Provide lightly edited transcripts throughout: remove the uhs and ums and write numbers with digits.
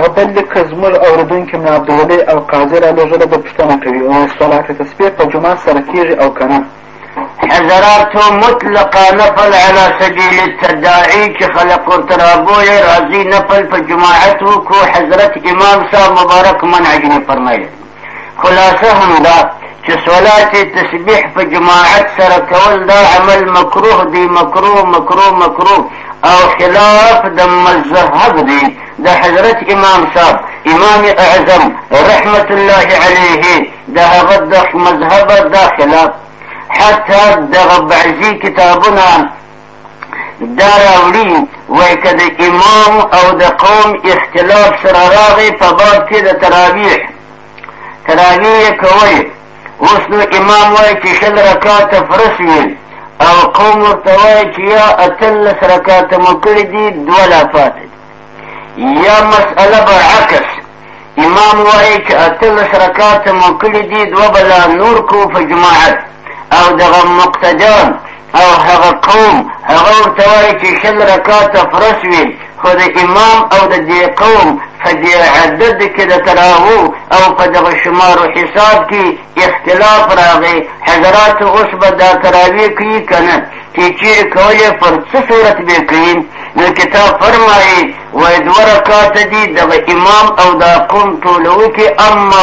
په بل لیک کې زموږ اورېدونکي ملا عبدالولي او قاضي رالېږله د پوښتنه کوي وایي صلات تسبیح په جومات سره کېږي او که نه؟ حضرات مطلقه نفل على سبيل التداعي چې خلق ورته رابویې راځي نفل په جماعت وکړو حضرت امام صاحب مبارک منع جنې فرمایي. خلاصه هم دا چې صلات تسبیح په جماعت سره کول دا عمل مکروه دی، مکروه مکروه مکروه او خلاف د مذهب دی د حضرت امام صاحب امام اعظم رحمت الله علیه د هغه د مذهب دا خلاف. حتی دغه بعضي کتابونه دا راوړي وایي که د امام او د قوم اختلاف سره راغی په باب کې د تراویح یې کوئ. اوس نو امام وایي چې 20 رکاته فرض وي او قوم ورته وایي چې یا 18 رکاته مو کړي دي 2 لا پاتې دي. یا مسأله برعکس امام وایي چې 18 رکاته مو کړي دي 2 بلا نور کو په جماعت او دغه مقتدیان او هغه قوم هغه ورته وایي چې 20 رکاته فرض وي خو د امام او د دې قوم په دې عدد کې د تراوو او په دغه شمار و حساب کې اختلاف راغی. حضرات اوس به دا تراویح کوي که نه چې چیرې کولې پر څه صورت به یې کوي؟ نو کتاب فرمایي وایي 2 رکاته دي دغه امام او دا قوم ټولوکي اما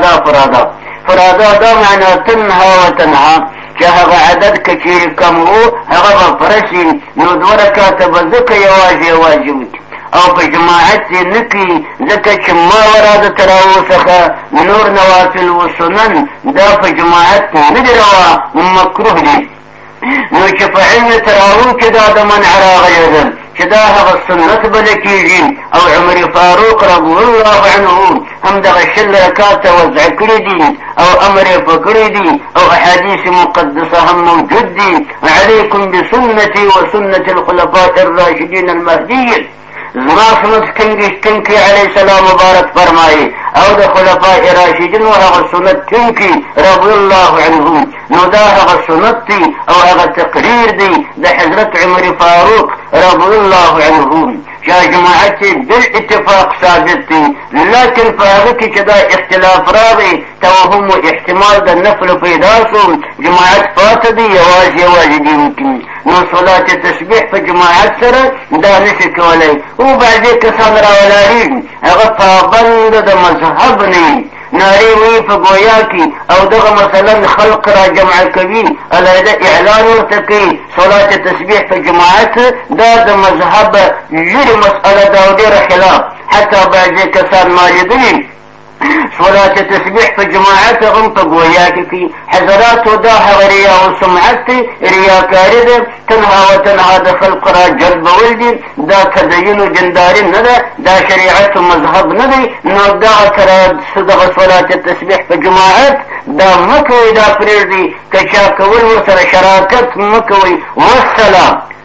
فرادا دا معنا تنها و تنها چې هغه عدد که چیرې کم و هغه به فرسي نو 2 رکاته به ځکه یوازې وکړي او په جماعت یې نه کوي ځکه چې ما ورا د تراوو څخه نور نوافل و سنن دا په جماعت نه دي روا مکروه دي. نو چې په علم تراوو کې دا د منع راغلی ده چې دا هغه سنت بله کېږي او عمر فاروق رضی الله عنه هم دغه 20 رکاته وضع کړي دي او امر یې پکړی دي او احادیث مقدسه هم موجود دي. علیکم بسنتي وسنة الخلفاء الراشدین المهدیین زما سنت ټینګي علیه السلام مبارک فرمایي او د خلفاء راشدین هغه سنت ټینګي رضی الله عنهم نو دا هغه سنت دي او هغه تقریر دي د حضرت عمر فاروق رضی الله عنهم چې جماعت بالاتفاق ثابت دي. لکن په هغه کې چې دا اختلاف راغی توهم و احتمال د نفل پیدا شو جماعت پاته دي یوازې دي ممکن نو صلات تسبیح په جماعت سره دا نشي کولی. او بعضې کسان راولاړېږي هغه پابند د مذهب نه نارې وایي په ګویا کې او دغه مثلا خلق را جمع کوي علیحده اعلان ورته کوي صلات تسبیح په جماعت دا د مذهب لرې مسأله ده او ډېره خلاف. حتی بعضې کسان ما لیدلي صلات تسبیح په جماعت هم په ګویا کې کوي. حضراتو دا هغه ریا او سمعت دی، ریاکاري ده، تنها و تنها د خلق را جلبول دي. دا تدین و جنداري نه ده، دا شریعت و مذهب نه دی. نو دغه صلات تسبیح په جماعت دا مه کوئ، دا پرېږدئ. که چا کول ورسره شراکت مه کوئ. والسلام.